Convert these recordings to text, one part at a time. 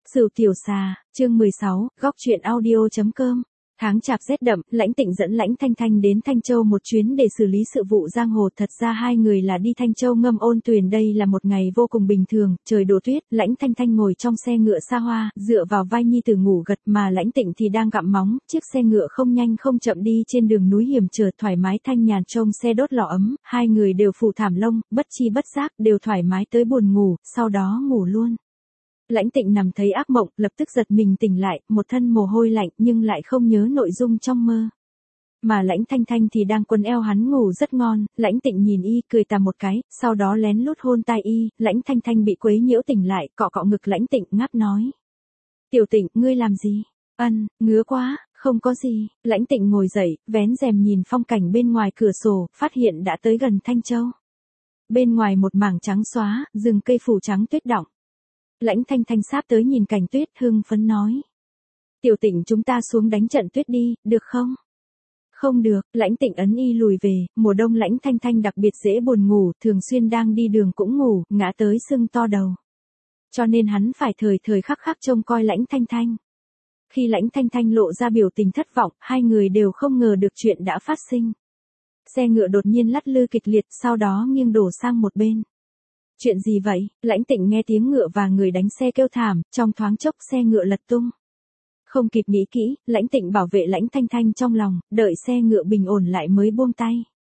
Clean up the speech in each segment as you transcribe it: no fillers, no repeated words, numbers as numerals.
Sửu tiểu xà, chương 16, góc truyện audio.com. Tháng chạp rét đậm, Lãnh Tịnh dẫn Lãnh Thanh Thanh đến Thanh Châu một chuyến để xử lý sự vụ giang hồ. Thật ra hai người là đi Thanh Châu ngâm ôn tuyền. Đây là một ngày vô cùng bình thường, trời đổ tuyết, Lãnh Thanh Thanh ngồi trong xe ngựa xa hoa, dựa vào vai nhi tử ngủ gật, mà Lãnh Tịnh thì đang gặm móng. Chiếc xe ngựa không nhanh không chậm đi trên đường núi hiểm trở, thoải mái thanh nhàn trông xe đốt lò ấm, hai người đều phủ thảm lông, bất chi bất giác đều thoải mái tới buồn ngủ, sau đó ngủ luôn. Lãnh Tịnh nằm thấy ác mộng, lập tức giật mình tỉnh lại, một thân mồ hôi lạnh nhưng lại không nhớ nội dung trong mơ. Mà Lãnh Thanh Thanh thì đang quấn eo hắn ngủ rất ngon, Lãnh Tịnh nhìn y cười tà một cái, sau đó lén lút hôn tai y, Lãnh Thanh Thanh bị quấy nhiễu tỉnh lại, cọ cọ ngực Lãnh Tịnh ngáp nói. Tiểu Tịnh, ngươi làm gì? Ngứa quá, không có gì. Lãnh Tịnh ngồi dậy, vén rèm nhìn phong cảnh bên ngoài cửa sổ, phát hiện đã tới gần Thanh Châu. Bên ngoài một mảng trắng xóa, rừng cây phủ trắng tuyết đọng. Lãnh Thanh Thanh sáp tới nhìn cảnh tuyết, hưng phấn nói. Tiểu Tịnh, chúng ta xuống đánh trận tuyết đi, được không? Không được, Lãnh Tịnh ấn y lùi về, mùa đông Lãnh Thanh Thanh đặc biệt dễ buồn ngủ, thường xuyên đang đi đường cũng ngủ, ngã tới sưng to đầu. Cho nên hắn phải thời thời khắc khắc trông coi Lãnh Thanh Thanh. Khi Lãnh Thanh Thanh lộ ra biểu tình thất vọng, hai người đều không ngờ được chuyện đã phát sinh. Xe ngựa đột nhiên lắc lư kịch liệt, sau đó nghiêng đổ sang một bên. Chuyện gì vậy? Lãnh Tịnh nghe tiếng ngựa và người đánh xe kêu thảm, trong thoáng chốc xe ngựa lật tung. Không kịp nghĩ kỹ, Lãnh Tịnh bảo vệ Lãnh Thanh Thanh trong lòng, đợi xe ngựa bình ổn lại mới buông tay.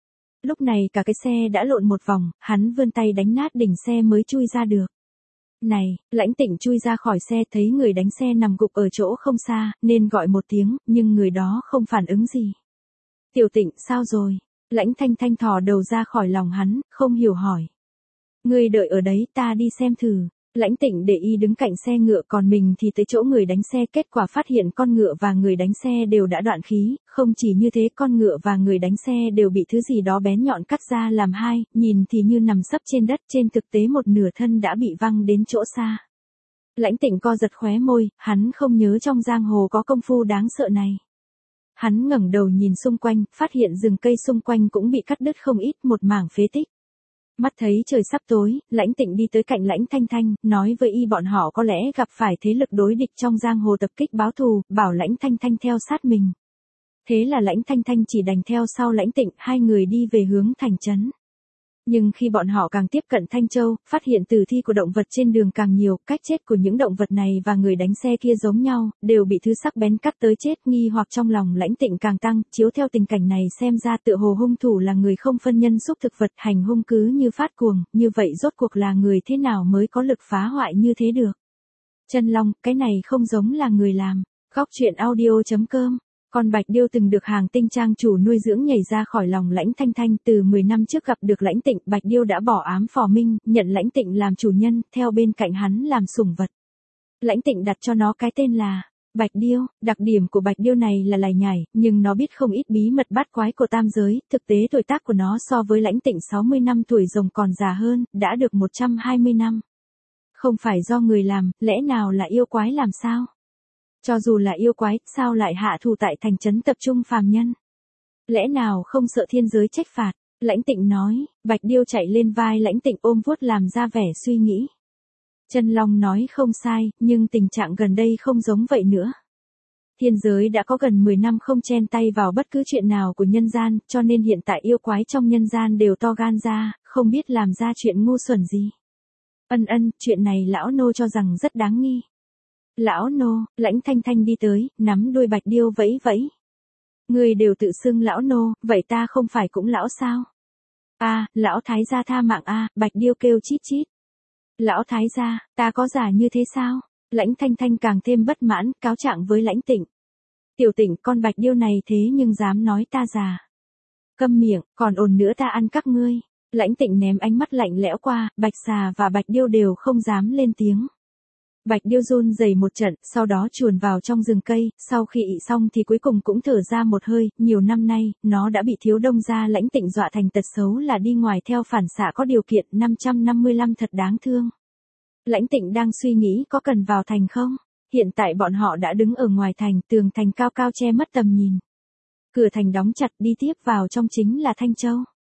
Lúc này cả cái xe đã lộn một vòng, hắn vươn tay đánh nát đỉnh xe mới chui ra được. Này, Lãnh Tịnh chui ra khỏi xe thấy người đánh xe nằm gục ở chỗ không xa, nên gọi một tiếng, nhưng người đó không phản ứng gì. Tiểu Tịnh, sao rồi? Lãnh Thanh Thanh thò đầu ra khỏi lòng hắn, không hiểu hỏi. Ngươi đợi ở đấy, ta đi xem thử. Lãnh Tịnh để y đứng cạnh xe ngựa, còn mình thì tới chỗ người đánh xe, kết quả phát hiện con ngựa và người đánh xe đều đã đoạn khí, không chỉ như thế con ngựa và người đánh xe đều bị thứ gì đó bén nhọn cắt ra làm hai, nhìn thì như nằm sấp trên đất, trên thực tế một nửa thân đã bị văng đến chỗ xa. Lãnh Tịnh co giật khóe môi, hắn không nhớ trong giang hồ có công phu đáng sợ này. Hắn ngẩng đầu nhìn xung quanh, phát hiện rừng cây xung quanh cũng bị cắt đứt không ít, một mảng phế tích. Mắt thấy trời sắp tối, Lãnh Tịnh đi tới cạnh Lãnh Thanh Thanh, nói với y bọn họ có lẽ gặp phải thế lực đối địch trong giang hồ tập kích báo thù, bảo Lãnh Thanh Thanh theo sát mình. Thế là Lãnh Thanh Thanh chỉ đành theo sau Lãnh Tịnh, hai người đi về hướng thành trấn. Nhưng khi bọn họ càng tiếp cận Thanh Châu, phát hiện tử thi của động vật trên đường càng nhiều, cách chết của những động vật này và người đánh xe kia giống nhau, đều bị thứ sắc bén cắt tới chết, nghi hoặc trong lòng Lãnh Tịnh càng tăng, chiếu theo tình cảnh này xem ra tựa hồ hung thủ là người không phân nhân xúc thực vật, hành hung cứ như phát cuồng, như vậy rốt cuộc là người thế nào mới có lực phá hoại như thế được. Chân Long, cái này không giống là người làm. Góc truyện audio.com. Con Bạch Điêu từng được Hàng Tinh trang chủ nuôi dưỡng nhảy ra khỏi lòng Lãnh Thanh Thanh, từ 10 năm trước gặp được Lãnh Tịnh, Bạch Điêu đã bỏ ám phò minh, nhận Lãnh Tịnh làm chủ nhân, theo bên cạnh hắn làm sủng vật. Lãnh Tịnh đặt cho nó cái tên là Bạch Điêu, đặc điểm của Bạch Điêu này là lải nhải, nhưng nó biết không ít bí mật bát quái của tam giới, thực tế tuổi tác của nó so với Lãnh Tịnh 60 năm tuổi rồng còn già hơn, đã được 120 năm. Không phải do người làm, lẽ nào là yêu quái làm sao? Cho dù là yêu quái, sao lại hạ thù tại thành trấn tập trung phàm nhân? Lẽ nào không sợ thiên giới trách phạt? Lãnh Tịnh nói, Bạch Điêu chạy lên vai Lãnh Tịnh ôm vuốt làm ra vẻ suy nghĩ. Chân Long nói không sai, nhưng tình trạng gần đây không giống vậy nữa. Thiên giới đã có gần 10 năm không chen tay vào bất cứ chuyện nào của nhân gian, cho nên hiện tại yêu quái trong nhân gian đều to gan ra, không biết làm ra chuyện ngu xuẩn gì. Chuyện này lão nô cho rằng rất đáng nghi. Lão nô, Lãnh Thanh Thanh đi tới, nắm đuôi Bạch Điêu vẫy vẫy. Người đều tự xưng lão nô, vậy ta không phải cũng lão sao? Lão thái gia tha mạng Bạch Điêu kêu chít chít. Lão thái gia, ta có giả như thế sao? Lãnh Thanh Thanh càng thêm bất mãn, cáo trạng với Lãnh Tịnh. Tiểu Tịnh, con Bạch Điêu này thế nhưng dám nói ta già. Câm miệng, còn ồn nữa ta ăn các ngươi. Lãnh Tịnh ném ánh mắt lạnh lẽo qua, Bạch Xà và Bạch Điêu đều không dám lên tiếng. Bạch Điêu run rẩy một trận, sau đó chuồn vào trong rừng cây, sau khi ị xong thì cuối cùng cũng thở ra một hơi, nhiều năm nay, nó đã bị Thiếu Đông gia Lãnh Tịnh dọa thành tật xấu là đi ngoài theo phản xạ có điều kiện, 555 thật đáng thương. Lãnh Tịnh đang suy nghĩ có cần vào thành không? Hiện tại bọn họ đã đứng ở ngoài thành, tường thành cao cao che mất tầm nhìn. Cửa thành đóng chặt, đi tiếp vào trong chính là Thanh Châu.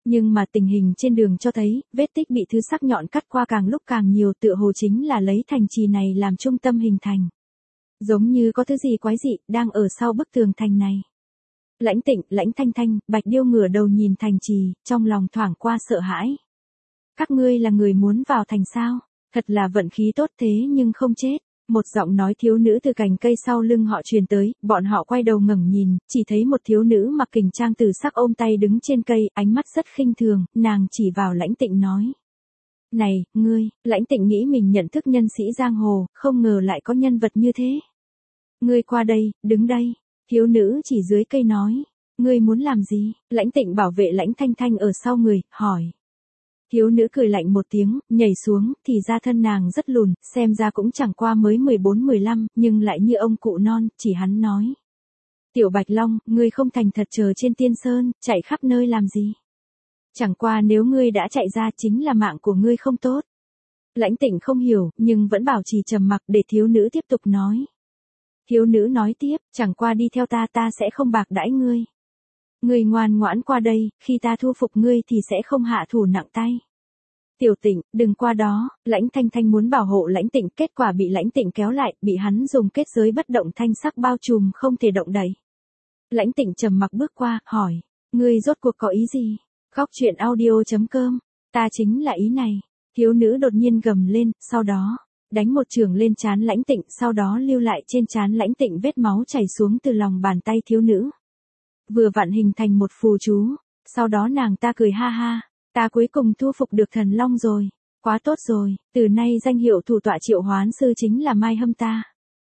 Nhưng mà tình hình trên đường cho thấy, vết tích bị thứ sắc nhọn cắt qua càng lúc càng nhiều, tựa hồ chính là lấy thành trì này làm trung tâm hình thành. Giống như có thứ gì quái dị, đang ở sau bức tường thành này. Lãnh Tịnh, Lãnh Thanh Thanh, Bạch Điêu ngửa đầu nhìn thành trì, trong lòng thoảng qua sợ hãi. Các ngươi là người muốn vào thành sao? Thật là vận khí tốt thế nhưng không chết. Một giọng nói thiếu nữ từ cành cây sau lưng họ truyền tới, bọn họ quay đầu ngẩng nhìn, chỉ thấy một thiếu nữ mặc kình trang tử sắc ôm tay đứng trên cây, ánh mắt rất khinh thường, nàng chỉ vào Lãnh Tịnh nói. Này, ngươi, Lãnh Tịnh nghĩ mình nhận thức nhân sĩ giang hồ, không ngờ lại có nhân vật như thế. Ngươi qua đây, đứng đây. Thiếu nữ chỉ dưới cây nói. Ngươi muốn làm gì? Lãnh Tịnh bảo vệ Lãnh Thanh Thanh ở sau người, hỏi. Thiếu nữ cười lạnh một tiếng, nhảy xuống, thì ra thân nàng rất lùn, xem ra cũng chẳng qua mới 14-15, nhưng lại như ông cụ non, chỉ hắn nói. Tiểu Bạch Long, ngươi không thành thật chờ trên Tiên Sơn, chạy khắp nơi làm gì? Chẳng qua nếu ngươi đã chạy ra chính là mạng của ngươi không tốt. Lãnh Tịnh không hiểu, nhưng vẫn bảo trì trầm mặc để thiếu nữ tiếp tục nói. Thiếu nữ nói tiếp, chẳng qua đi theo ta sẽ không bạc đãi ngươi. Ngươi ngoan ngoãn qua đây, khi ta thu phục ngươi thì sẽ không hạ thủ nặng tay. Tiểu Tịnh, đừng qua đó. Lãnh Thanh Thanh muốn bảo hộ Lãnh Tịnh, kết quả bị Lãnh Tịnh kéo lại, bị hắn dùng kết giới bất động thanh sắc bao trùm không thể động đậy. Lãnh Tịnh trầm mặc bước qua, hỏi, ngươi rốt cuộc có ý gì? Góc truyện audio.com, ta chính là ý này. Thiếu nữ đột nhiên gầm lên, sau đó đánh một chưởng lên trán Lãnh Tịnh, sau đó lưu lại trên trán Lãnh Tịnh vết máu chảy xuống từ lòng bàn tay thiếu nữ. Vừa vặn hình thành một phù chú, sau đó nàng ta cười ha ha, ta cuối cùng thu phục được thần long rồi, quá tốt rồi, từ nay danh hiệu thủ tọa Triệu Hoán Sư chính là Mai Hâm ta.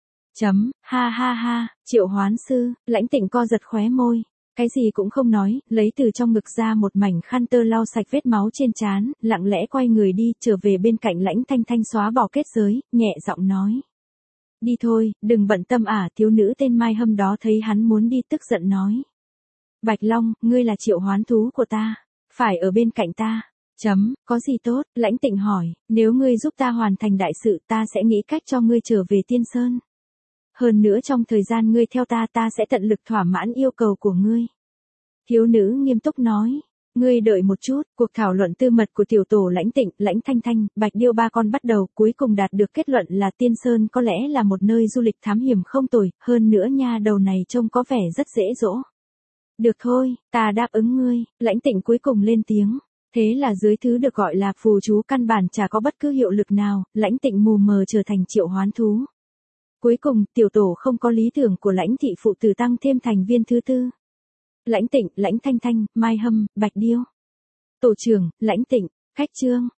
Ha ha ha, Triệu Hoán Sư, Lãnh Tịnh co giật khóe môi, cái gì cũng không nói, lấy từ trong ngực ra một mảnh khăn tơ lau sạch vết máu trên trán, lặng lẽ quay người đi, trở về bên cạnh Lãnh Thanh Thanh xóa bỏ kết giới, nhẹ giọng nói. Đi thôi, đừng bận tâm thiếu nữ tên Mai Hâm đó thấy hắn muốn đi tức giận nói. Bạch Long, ngươi là triệu hoán thú của ta, phải ở bên cạnh ta. Có gì tốt? Lãnh Tịnh hỏi, nếu ngươi giúp ta hoàn thành đại sự ta sẽ nghĩ cách cho ngươi trở về Tiên Sơn. Hơn nữa trong thời gian ngươi theo ta sẽ tận lực thỏa mãn yêu cầu của ngươi. Thiếu nữ nghiêm túc nói, ngươi đợi một chút, cuộc thảo luận tư mật của tiểu tổ Lãnh Tịnh, Lãnh Thanh Thanh, Bạch Điêu ba con bắt đầu, cuối cùng đạt được kết luận là Tiên Sơn có lẽ là một nơi du lịch thám hiểm không tồi, hơn nữa nha đầu này trông có vẻ rất dễ dỗ. Được thôi, ta đáp ứng ngươi. Lãnh Tịnh cuối cùng lên tiếng. Thế là dưới thứ được gọi là phù chú căn bản chả có bất cứ hiệu lực nào, Lãnh Tịnh mù mờ trở thành triệu hoán thú. Cuối cùng, tiểu tổ không có lý tưởng của Lãnh thị phụ tử tăng thêm thành viên thứ tư. Lãnh Tịnh, Lãnh Thanh Thanh, Mai Hâm, Bạch Điêu. Tổ trưởng, Lãnh Tịnh, khách trương.